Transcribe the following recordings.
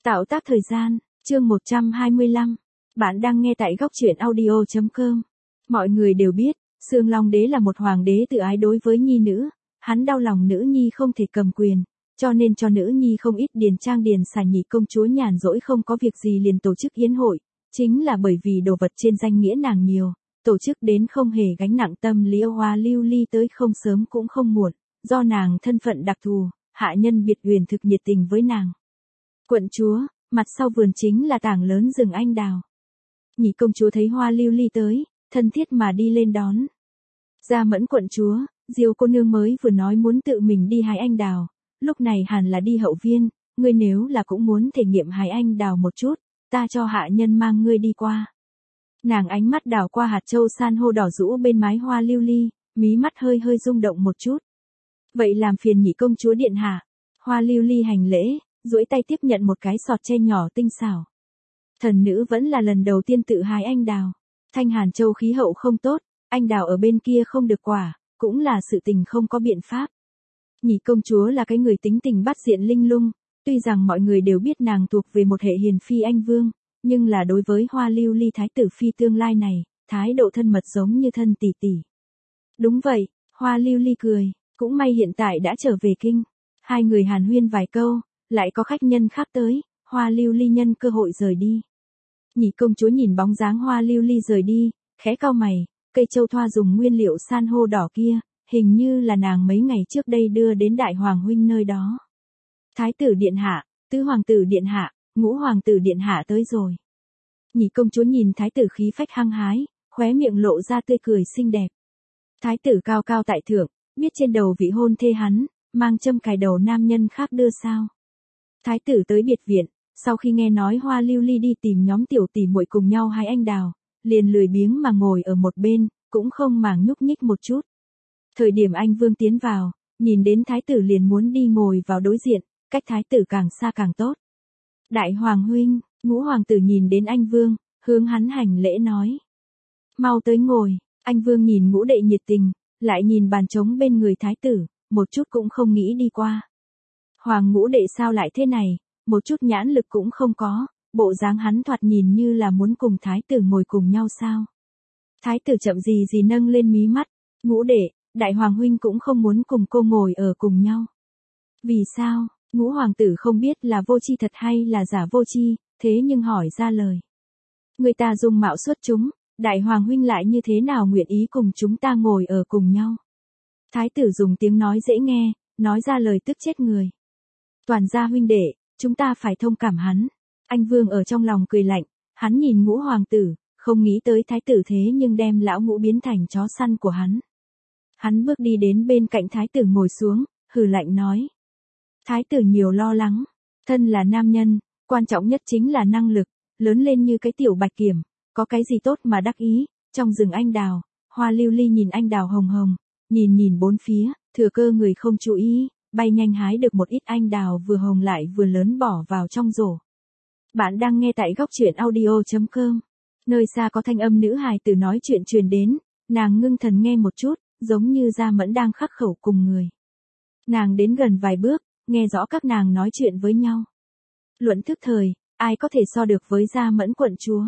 Tạo tác thời gian, chương 125. Bạn đang nghe tại góc truyện audio.com. Mọi người đều biết, Sương Long Đế là một hoàng đế tự ái đối với nhi nữ, hắn đau lòng nữ nhi không thể cầm quyền, cho nên cho nữ nhi không ít điền trang điền xài. Nhị công chúa nhàn rỗi không có việc gì liền tổ chức yến hội, chính là bởi vì đồ vật trên danh nghĩa nàng nhiều, tổ chức đến không hề gánh nặng tâm lý. Hoa Lưu Ly tới không sớm cũng không muộn, do nàng thân phận đặc thù, hạ nhân biệt uyển thực nhiệt tình với nàng. Quận chúa, mặt sau vườn chính là tảng lớn rừng anh đào. Nhị công chúa thấy Hoa Lưu Ly tới, thân thiết mà đi lên đón. Gia Mẫn quận chúa, Diêu cô nương mới vừa nói muốn tự mình đi hái anh đào, lúc này hẳn là đi hậu viên, ngươi nếu là cũng muốn thể nghiệm hái anh đào một chút, ta cho hạ nhân mang ngươi đi qua. Nàng ánh mắt đảo qua hạt châu san hô đỏ rũ bên mái Hoa Lưu Ly, mí mắt hơi hơi rung động một chút. Vậy làm phiền nhị công chúa điện hạ. Hoa Lưu Ly hành lễ, duỗi tay tiếp nhận một cái sọt tre nhỏ tinh xảo. Thần nữ vẫn là lần đầu tiên tự hái anh đào. Thanh Hàn Châu khí hậu không tốt, anh đào ở bên kia không được quả, cũng là sự tình không có biện pháp. Nhị công chúa là cái người tính tình bát diện linh lung, tuy rằng mọi người đều biết nàng thuộc về một hệ hiền phi anh vương, nhưng là đối với Hoa Lưu Ly thái tử phi tương lai này, thái độ thân mật giống như thân tỷ tỷ. Đúng vậy, Hoa Lưu Ly cười, cũng may hiện tại đã trở về kinh. Hai người hàn huyên vài câu, lại có khách nhân khác tới, Hoa Lưu Ly nhân cơ hội rời đi. Nhị công chúa nhìn bóng dáng Hoa Lưu Ly rời đi, khẽ cau mày, cây châu thoa dùng nguyên liệu san hô đỏ kia, hình như là nàng mấy ngày trước đây đưa đến đại hoàng huynh nơi đó. Thái tử điện hạ, tứ hoàng tử điện hạ, ngũ hoàng tử điện hạ tới rồi. Nhị công chúa nhìn thái tử khí phách hăng hái, khóe miệng lộ ra tươi cười xinh đẹp. Thái tử cao cao tại thượng, biết trên đầu vị hôn thê hắn, mang châm cài đầu nam nhân khác đưa sao. Thái tử tới biệt viện, sau khi nghe nói Hoa Lưu Ly đi tìm nhóm tiểu tỷ muội cùng nhau hái anh đào, liền lười biếng mà ngồi ở một bên, cũng không màng nhúc nhích một chút. Thời điểm anh vương tiến vào, nhìn đến thái tử liền muốn đi ngồi vào đối diện, cách thái tử càng xa càng tốt. Đại hoàng huynh, ngũ hoàng tử nhìn đến anh vương, hướng hắn hành lễ nói. Mau tới ngồi. Anh vương nhìn ngũ đệ nhiệt tình, lại nhìn bàn trống bên người thái tử, một chút cũng không nghĩ đi qua. Hoàng ngũ đệ sao lại thế này, một chút nhãn lực cũng không có, bộ dáng hắn thoạt nhìn như là muốn cùng thái tử ngồi cùng nhau sao. Thái tử chậm gì gì nâng lên mí mắt, ngũ đệ, đại hoàng huynh cũng không muốn cùng cô ngồi ở cùng nhau. Vì sao, ngũ hoàng tử không biết là vô tri thật hay là giả vô tri, thế nhưng hỏi ra lời. Người ta dung mạo xuất chúng, đại hoàng huynh lại như thế nào nguyện ý cùng chúng ta ngồi ở cùng nhau. Thái tử dùng tiếng nói dễ nghe, nói ra lời tức chết người. Toàn gia huynh đệ, chúng ta phải thông cảm hắn. Anh vương ở trong lòng cười lạnh, hắn nhìn ngũ hoàng tử, không nghĩ tới thái tử thế nhưng đem lão ngũ biến thành chó săn của hắn. Hắn bước đi đến bên cạnh thái tử ngồi xuống, hừ lạnh nói. Thái tử nhiều lo lắng, thân là nam nhân, quan trọng nhất chính là năng lực, lớn lên như cái tiểu bạch kiểm, có cái gì tốt mà đắc ý. Trong rừng anh đào, Hoa Lưu Ly nhìn anh đào hồng hồng, nhìn bốn phía, thừa cơ người không chú ý, bay nhanh hái được một ít anh đào vừa hồng lại vừa lớn bỏ vào trong rổ. Bạn đang nghe tại góc truyện audio.com. Nơi xa có thanh âm nữ hài tử nói chuyện truyền đến, nàng ngưng thần nghe một chút, giống như Gia Mẫn đang khắc khẩu cùng người. Nàng đến gần vài bước, nghe rõ các nàng nói chuyện với nhau. Luận thức thời, ai có thể so được với Gia Mẫn quận chúa.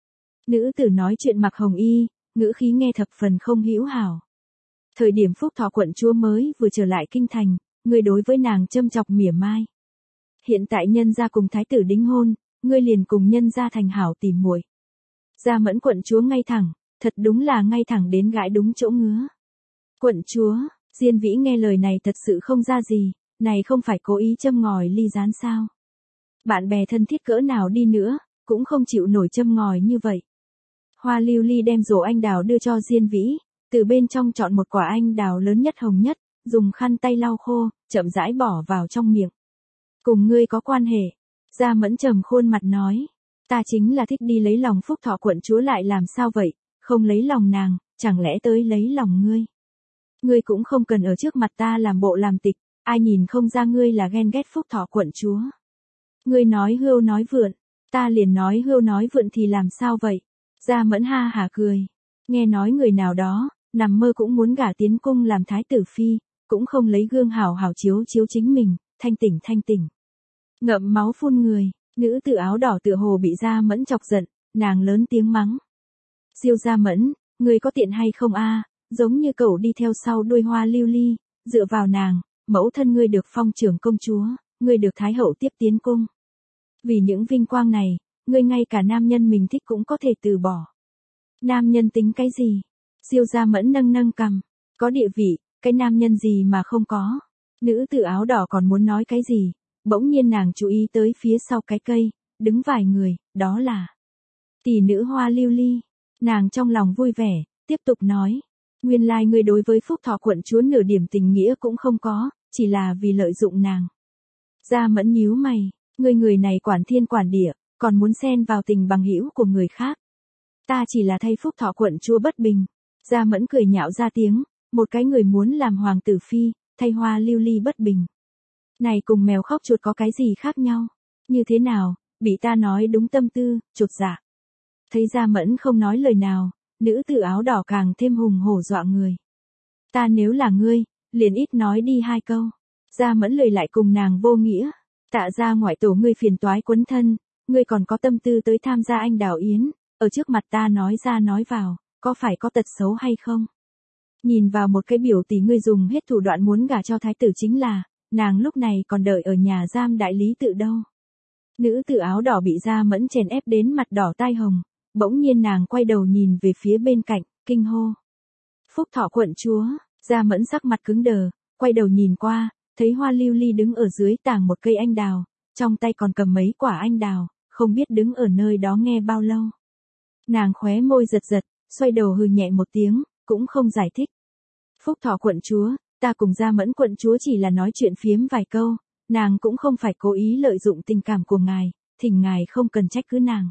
Nữ tử nói chuyện mặc hồng y, ngữ khí nghe thập phần không hữu hảo. Thời điểm Phúc Thọ quận chúa mới vừa trở lại kinh thành, ngươi đối với nàng châm chọc mỉa mai. Hiện tại nhân gia cùng thái tử đính hôn, ngươi liền cùng nhân gia thành hảo tìm muội. Gia Mẫn quận chúa ngay thẳng, thật đúng là ngay thẳng đến gãi đúng chỗ ngứa. Quận chúa, Diên Vĩ nghe lời này thật sự không ra gì, này không phải cố ý châm ngòi ly gián sao. Bạn bè thân thiết cỡ nào đi nữa, cũng không chịu nổi châm ngòi như vậy. Hoa Lưu Ly đem rổ anh đào đưa cho Diên Vĩ, từ bên trong chọn một quả anh đào lớn nhất hồng nhất, dùng khăn tay lau khô, chậm rãi bỏ vào trong miệng. Cùng ngươi có quan hệ. Gia Mẫn trầm khuôn mặt nói. Ta chính là thích đi lấy lòng Phúc Thọ quận chúa lại làm sao vậy, không lấy lòng nàng, chẳng lẽ tới lấy lòng ngươi. Ngươi cũng không cần ở trước mặt ta làm bộ làm tịch, ai nhìn không ra ngươi là ghen ghét Phúc Thọ quận chúa. Ngươi nói hươu nói vượn, ta liền nói hươu nói vượn thì làm sao vậy. Gia Mẫn ha hả cười. Nghe nói người nào đó, nằm mơ cũng muốn gả tiến cung làm thái tử phi, cũng không lấy gương hảo hảo chiếu chính mình, thanh tỉnh. Ngậm máu phun người, Nữ tử áo đỏ tựa hồ bị Gia Mẫn chọc giận, nàng lớn tiếng mắng. Diêu Gia Mẫn, ngươi có tiện hay không a? Giống như cậu đi theo sau đuôi Hoa Lưu Ly, dựa vào nàng, mẫu thân ngươi được phong trưởng công chúa, ngươi được thái hậu tiếp tiến cung. Vì những vinh quang này, ngươi ngay cả nam nhân mình thích cũng có thể từ bỏ. Nam nhân tính cái gì? Diêu Gia Mẫn nâng nâng cằm, có địa vị, cái nam nhân gì mà không có. Nữ tử áo đỏ còn muốn nói cái gì, bỗng nhiên nàng chú ý tới phía sau cái cây, đứng vài người, đó là tỷ nữ Hoa Lưu Ly. Nàng trong lòng vui vẻ, tiếp tục nói, nguyên lai ngươi đối với Phúc Thọ quận chúa nửa điểm tình nghĩa cũng không có, chỉ là vì lợi dụng nàng. Gia Mẫn nhíu mày, ngươi người này quản thiên quản địa, còn muốn xen vào tình bằng hữu của người khác. Ta chỉ là thay Phúc Thọ quận chúa bất bình. Gia Mẫn cười nhạo ra tiếng, một cái người muốn làm hoàng tử phi, thay Hoa Lưu Ly bất bình. Này cùng mèo khóc chuột có cái gì khác nhau? Như thế nào, bị ta nói đúng tâm tư, chột dạ. Thấy Gia Mẫn không nói lời nào, nữ tử áo đỏ càng thêm hùng hổ dọa người. Ta nếu là ngươi, liền ít nói đi hai câu. Gia Mẫn lời lại cùng nàng vô nghĩa. Tạ ra ngoại tổ ngươi phiền toái quấn thân, ngươi còn có tâm tư tới tham gia anh đào yến, ở trước mặt ta nói ra nói vào, có phải có tật xấu hay không? Nhìn vào một cái biểu tỷ ngươi dùng hết thủ đoạn muốn gả cho thái tử chính là, nàng lúc này còn đợi ở nhà giam đại lý tự đâu. Nữ tử áo đỏ bị Gia Mẫn chèn ép đến mặt đỏ tai hồng, bỗng nhiên nàng quay đầu nhìn về phía bên cạnh, kinh hô. Phúc Thọ quận chúa, Gia Mẫn sắc mặt cứng đờ, quay đầu nhìn qua, thấy Hoa Lưu Ly đứng ở dưới tàng một cây anh đào, trong tay còn cầm mấy quả anh đào, không biết đứng ở nơi đó nghe bao lâu. Nàng khóe môi giật giật, xoay đầu hừ nhẹ một tiếng, cũng không giải thích. Phúc Thọ quận chúa, ta cùng Gia Mẫn quận chúa chỉ là nói chuyện phiếm vài câu, nàng cũng không phải cố ý lợi dụng tình cảm của ngài, thỉnh ngài không cần trách cứ nàng.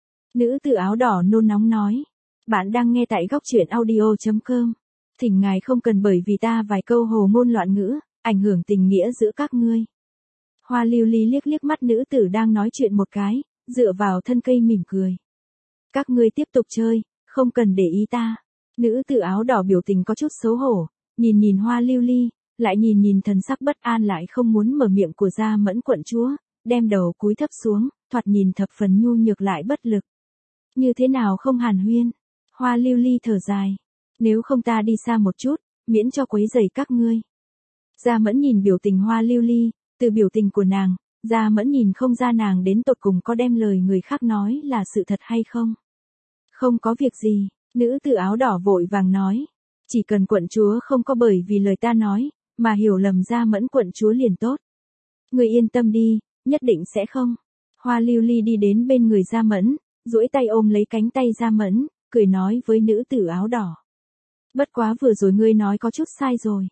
Nữ tử áo đỏ nôn nóng nói, bạn đang nghe tại góc truyện audio.com, thỉnh ngài không cần bởi vì ta vài câu hồ ngôn loạn ngữ, ảnh hưởng tình nghĩa giữa các ngươi. Hoa Lưu Ly liếc liếc mắt nữ tử đang nói chuyện một cái, dựa vào thân cây mỉm cười. Các ngươi tiếp tục chơi, không cần để ý ta. Nữ tử áo đỏ biểu tình có chút xấu hổ, nhìn nhìn Hoa Lưu Ly, lại nhìn nhìn thần sắc bất an lại không muốn mở miệng của Gia Mẫn quận chúa, đem đầu cúi thấp xuống, thoạt nhìn thập phần nhu nhược lại bất lực. Như thế nào không hàn huyên? Hoa Lưu Ly thở dài. Nếu không ta đi xa một chút, miễn cho quấy rầy các ngươi. Gia Mẫn nhìn biểu tình Hoa Lưu Ly, từ biểu tình của nàng, Gia Mẫn nhìn không ra nàng đến tột cùng có đem lời người khác nói là sự thật hay không. Không có việc gì, nữ tử áo đỏ vội vàng nói. Chỉ cần quận chúa không có bởi vì lời ta nói, mà hiểu lầm Gia Mẫn quận chúa liền tốt. Người yên tâm đi, nhất định sẽ không. Hoa Lưu Ly đi đến bên người Gia Mẫn, duỗi tay ôm lấy cánh tay Gia Mẫn, cười nói với nữ tử áo đỏ. Bất quá vừa rồi ngươi nói có chút sai rồi.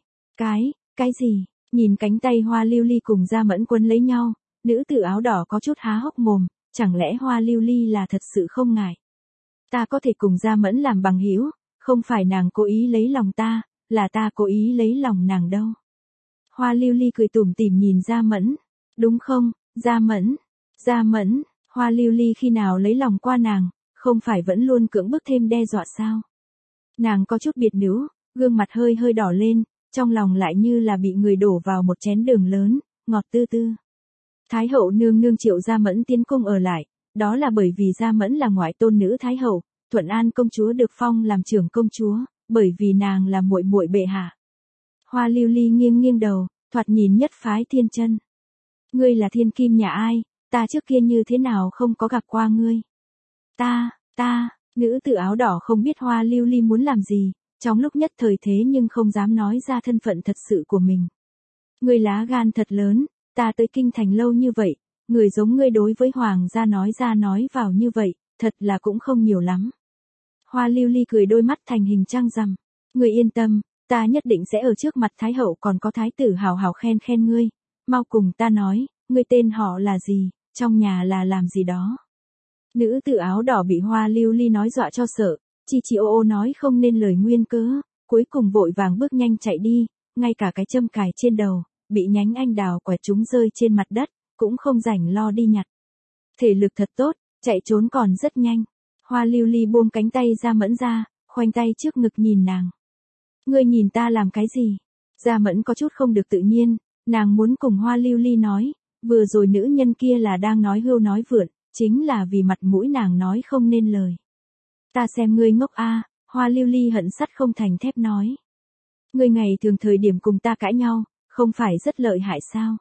Cái gì? Nhìn cánh tay Hoa Lưu Ly cùng Gia Mẫn quấn lấy nhau, nữ tử áo đỏ có chút há hốc mồm, chẳng lẽ Hoa Lưu Ly là thật sự không ngại? Ta có thể cùng Gia Mẫn làm bằng hữu, không phải nàng cố ý lấy lòng ta, là ta cố ý lấy lòng nàng đâu. Hoa Lưu Ly cười tủm tỉm nhìn Gia Mẫn, đúng không, Gia Mẫn, Hoa Lưu Ly khi nào lấy lòng qua nàng, không phải vẫn luôn cưỡng bức thêm đe dọa sao? Nàng có chút biệt nữ, gương mặt hơi hơi đỏ lên, trong lòng lại như là bị người đổ vào một chén đường lớn, ngọt tư tư. Thái hậu nương nương triệu Gia Mẫn tiến cung ở lại, đó là bởi vì Gia Mẫn là ngoại tôn nữ Thái hậu, Thuận An công chúa được phong làm trưởng công chúa, bởi vì nàng là muội muội bệ hạ. Hoa Lưu Ly nghiêng nghiêng đầu, thoạt nhìn nhất phái thiên chân. Ngươi là thiên kim nhà ai, ta trước kia như thế nào không có gặp qua ngươi. Nữ tử áo đỏ không biết Hoa Lưu Ly muốn làm gì, trong lúc nhất thời thế nhưng không dám nói ra thân phận thật sự của mình. Ngươi lá gan thật lớn, ta tới kinh thành lâu như vậy, người giống ngươi đối với hoàng gia nói ra nói vào như vậy, thật là cũng không nhiều lắm. Hoa Lưu Ly cười đôi mắt thành hình trăng rằm. Ngươi yên tâm, ta nhất định sẽ ở trước mặt Thái hậu còn có Thái tử hào hào khen khen ngươi. Mau cùng ta nói, ngươi tên họ là gì, trong nhà là làm gì đó. Nữ tử áo đỏ bị Hoa Lưu Ly nói dọa cho sợ, chi ô nói không nên lời nguyên cớ, cuối cùng vội vàng bước nhanh chạy đi, ngay cả cái châm cài trên đầu, bị nhánh anh đào quẹt trúng rơi trên mặt đất, cũng không rảnh lo đi nhặt. Thể lực thật tốt, chạy trốn còn rất nhanh. Hoa Lưu Ly buông cánh tay Gia Mẫn ra, khoanh tay trước ngực nhìn nàng. Ngươi nhìn ta làm cái gì? Gia Mẫn có chút không được tự nhiên, nàng muốn cùng Hoa Lưu Ly nói, vừa rồi nữ nhân kia là đang nói hưu nói vượn, chính là vì mặt mũi nàng nói không nên lời. Ta xem ngươi ngốc a, Hoa Lưu Ly hận sắt không thành thép nói. Ngươi ngày thường thời điểm cùng ta cãi nhau, không phải rất lợi hại sao?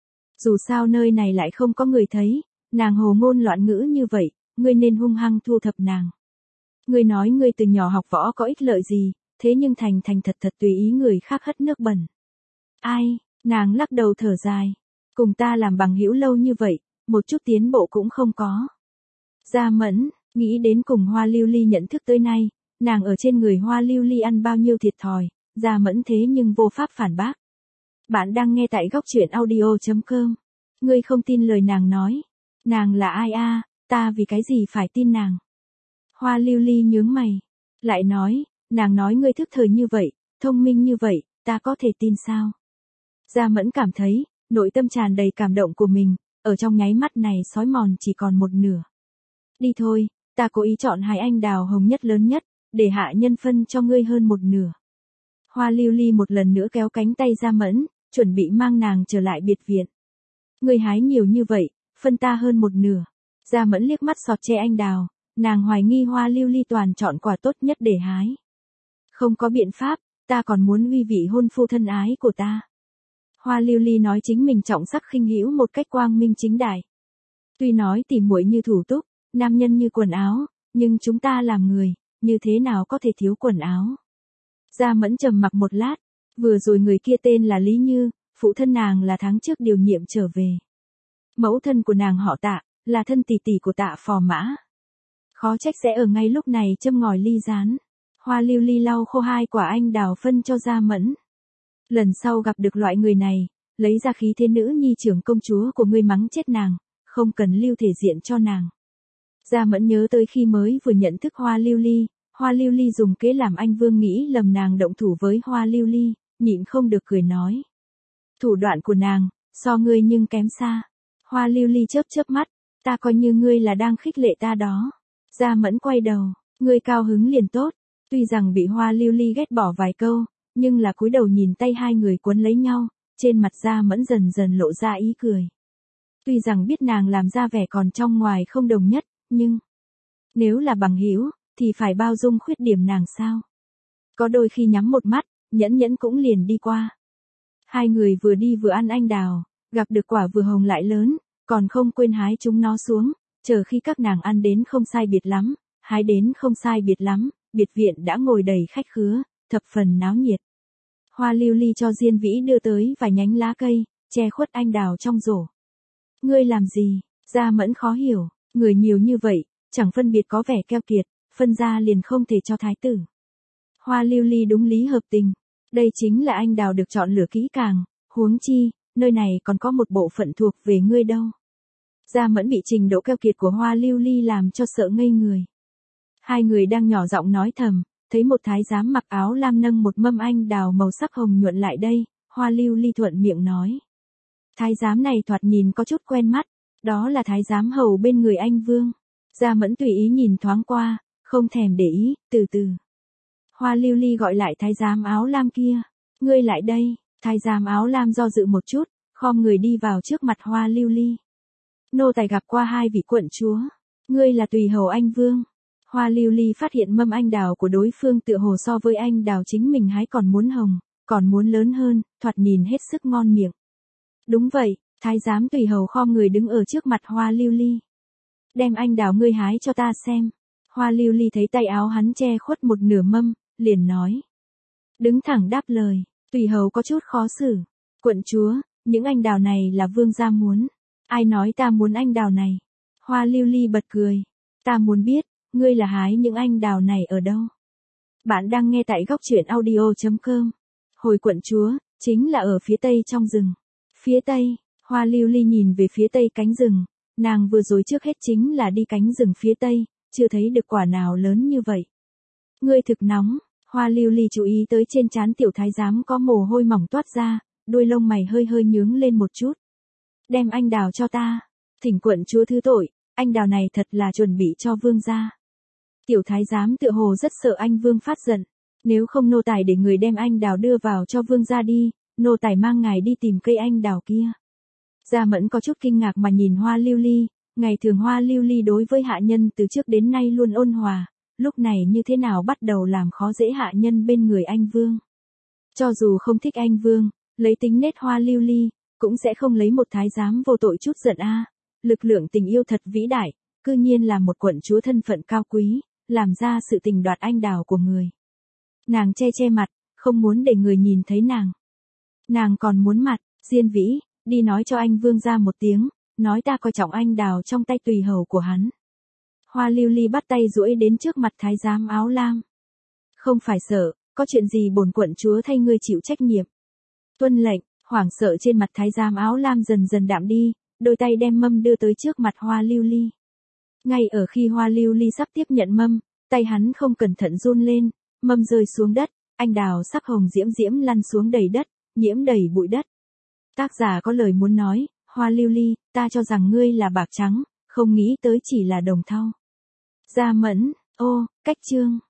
Dù sao nơi này lại không có người thấy, nàng hồ ngôn loạn ngữ như vậy, ngươi nên hung hăng thu thập nàng. Ngươi nói ngươi từ nhỏ học võ có ích lợi gì, thế nhưng thành thật tùy ý người khác hất nước bẩn. Ai, nàng lắc đầu thở dài. Cùng ta làm bằng hữu lâu như vậy, một chút tiến bộ cũng không có. Gia Mẫn, nghĩ đến cùng Hoa Lưu Ly nhận thức tới nay, nàng ở trên người Hoa Lưu Ly ăn bao nhiêu thiệt thòi, Gia Mẫn thế nhưng vô pháp phản bác. Bạn đang nghe tại góc truyện audio.com. Ngươi không tin lời nàng nói. Nàng là ai a? Ta vì cái gì phải tin nàng? Hoa Lưu Ly nhướng mày. Lại nói, nàng nói ngươi thức thời như vậy, thông minh như vậy, ta có thể tin sao? Gia Mẫn cảm thấy, nội tâm tràn đầy cảm động của mình, ở trong nháy mắt này sói mòn chỉ còn một nửa. Đi thôi, ta cố ý chọn hai anh đào hồng nhất lớn nhất, để hạ nhân phân cho ngươi hơn một nửa. Hoa Lưu Ly một lần nữa kéo cánh tay Gia Mẫn, chuẩn bị mang nàng trở lại biệt viện. Ngươi hái nhiều như vậy, phân ta hơn một nửa. Gia Mẫn liếc mắt xọt che anh đào, nàng hoài nghi Hoa Lưu Ly toàn chọn quả tốt nhất để hái. Không có biện pháp, ta còn muốn uy vị hôn phu thân ái của ta. Hoa Lưu Ly nói chính mình trọng sắc khinh hữu một cách quang minh chính đại. Tuy nói tỉ muội như thủ túc, nam nhân như quần áo, nhưng chúng ta làm người, như thế nào có thể thiếu quần áo. Gia Mẫn trầm mặc một lát, vừa rồi người kia tên là Lý Như, phụ thân nàng là tháng trước điều nhiệm trở về. Mẫu thân của nàng họ Tạ, là thân tỷ tỷ của Tạ Phò Mã. Khó trách sẽ ở ngay lúc này châm ngòi ly gián. Hoa Lưu Ly lau khô hai quả anh đào phân cho Gia Mẫn. Lần sau gặp được loại người này, lấy ra khí thế nữ nhi trưởng công chúa của ngươi mắng chết nàng, không cần lưu thể diện cho nàng. Gia Mẫn nhớ tới khi mới vừa nhận thức Hoa Lưu Ly dùng kế làm anh Vương nghĩ lầm nàng động thủ với Hoa Lưu Ly, nhịn không được cười nói. Thủ đoạn của nàng, so ngươi nhưng kém xa. Hoa Lưu Ly chớp mắt, ta coi như ngươi là đang khích lệ ta đó. Gia Mẫn quay đầu, ngươi cao hứng liền tốt, tuy rằng bị Hoa Lưu Ly ghét bỏ vài câu, nhưng là cúi đầu nhìn tay hai người quấn lấy nhau, trên mặt Gia Mẫn dần dần lộ ra ý cười. Tuy rằng biết nàng làm ra vẻ còn trong ngoài không đồng nhất, nhưng nếu là bằng hữu thì phải bao dung khuyết điểm nàng sao? Có đôi khi nhắm một mắt, nhẫn cũng liền đi qua. Hai người vừa đi vừa ăn anh đào, gặp được quả vừa hồng lại lớn, còn không quên hái chúng nó xuống, chờ khi các nàng ăn đến không sai biệt lắm, hái đến không sai biệt lắm, biệt viện đã ngồi đầy khách khứa, thập phần náo nhiệt. Hoa Lưu Ly cho Diên Vĩ đưa tới vài nhánh lá cây, che khuất anh đào trong rổ. Ngươi làm gì? Gia Mẫn khó hiểu, người nhiều như vậy, chẳng phân biệt có vẻ keo kiệt, phân ra liền không thể cho thái tử. Hoa Lưu Ly đúng lý hợp tình, đây chính là anh đào được chọn lựa kỹ càng, huống chi, nơi này còn có một bộ phận thuộc về ngươi đâu. Gia Mẫn bị trình độ keo kiệt của Hoa Lưu Ly làm cho sợ ngây người. Hai người đang nhỏ giọng nói thầm, thấy một thái giám mặc áo lam nâng một mâm anh đào màu sắc hồng nhuận lại đây, Hoa Lưu Ly thuận miệng nói. Thái giám này thoạt nhìn có chút quen mắt, đó là thái giám hầu bên người anh Vương. Gia Mẫn tùy ý nhìn thoáng qua, không thèm để ý, từ từ. Hoa Lưu Ly gọi lại thái giám áo lam kia, ngươi lại đây, thái giám áo lam do dự một chút, khom người đi vào trước mặt Hoa Lưu Ly. Nô tài gặp qua hai vị quận chúa, ngươi là tùy hầu anh Vương. Hoa Lưu Ly phát hiện mâm anh đào của đối phương tựa hồ so với anh đào chính mình hái còn muốn hồng, còn muốn lớn hơn, thoạt nhìn hết sức ngon miệng. Đúng vậy, thái giám tùy hầu khom người đứng ở trước mặt Hoa Lưu Ly. Đem anh đào ngươi hái cho ta xem. Hoa Lưu Ly thấy tay áo hắn che khuất một nửa mâm, liền nói. Đứng thẳng đáp lời, tùy hầu có chút khó xử. Quận chúa, những anh đào này là vương gia muốn. Ai nói ta muốn anh đào này? Hoa Lưu Ly bật cười. Ta muốn biết, ngươi là hái những anh đào này ở đâu? Bạn đang nghe tại góc truyện audio.com. Hồi quận chúa, chính là ở phía tây trong rừng. Phía tây, Hoa Lưu Ly nhìn về phía tây cánh rừng. Nàng vừa rồi trước hết chính là đi cánh rừng phía tây, chưa thấy được quả nào lớn như vậy. Ngươi thực nóng, Hoa Lưu Ly chú ý tới trên trán tiểu thái giám có mồ hôi mỏng toát ra, đuôi lông mày hơi nhướng lên một chút. Đem anh đào cho ta, thỉnh quận chúa thứ tội, anh đào này thật là chuẩn bị cho vương gia. Tiểu thái giám tựa hồ rất sợ anh Vương phát giận, nếu không nô tài để người đem anh đào đưa vào cho vương gia đi, nô tài mang ngài đi tìm cây anh đào kia. Gia Mẫn có chút kinh ngạc mà nhìn Hoa Lưu Ly, ngày thường Hoa Lưu Ly đối với hạ nhân từ trước đến nay luôn ôn hòa, lúc này như thế nào bắt đầu làm khó dễ hạ nhân bên người anh Vương. Cho dù không thích anh Vương, lấy tính nết Hoa Lưu Ly, cũng sẽ không lấy một thái giám vô tội chút giận a. Lực lượng tình yêu thật vĩ đại, cư nhiên là một quận chúa thân phận cao quý, làm ra sự tình đoạt anh đào của người. Nàng che che mặt, không muốn để người nhìn thấy nàng. Nàng còn muốn mặt, Diên Vĩ, đi nói cho anh Vương ra một tiếng, nói ta coi trọng anh đào trong tay tùy hầu của hắn. Hoa Lưu Ly bắt tay duỗi đến trước mặt thái giám áo lam. Không phải sợ, có chuyện gì bổn quận chúa thay ngươi chịu trách nhiệm. Tuân lệnh, hoảng sợ trên mặt thái giám áo lam dần dần đạm đi, đôi tay đem mâm đưa tới trước mặt Hoa Lưu Ly. Ngay ở khi Hoa Lưu Ly sắp tiếp nhận mâm, tay hắn không cẩn thận run lên, mâm rơi xuống đất, anh đào sắc hồng diễm diễm lăn xuống đầy đất, nhiễm đầy bụi đất. Tác giả có lời muốn nói, Hoa Lưu Ly, ta cho rằng ngươi là bạc trắng, không nghĩ tới chỉ là đồng thau. Gia Mẫn, ô, cách chương.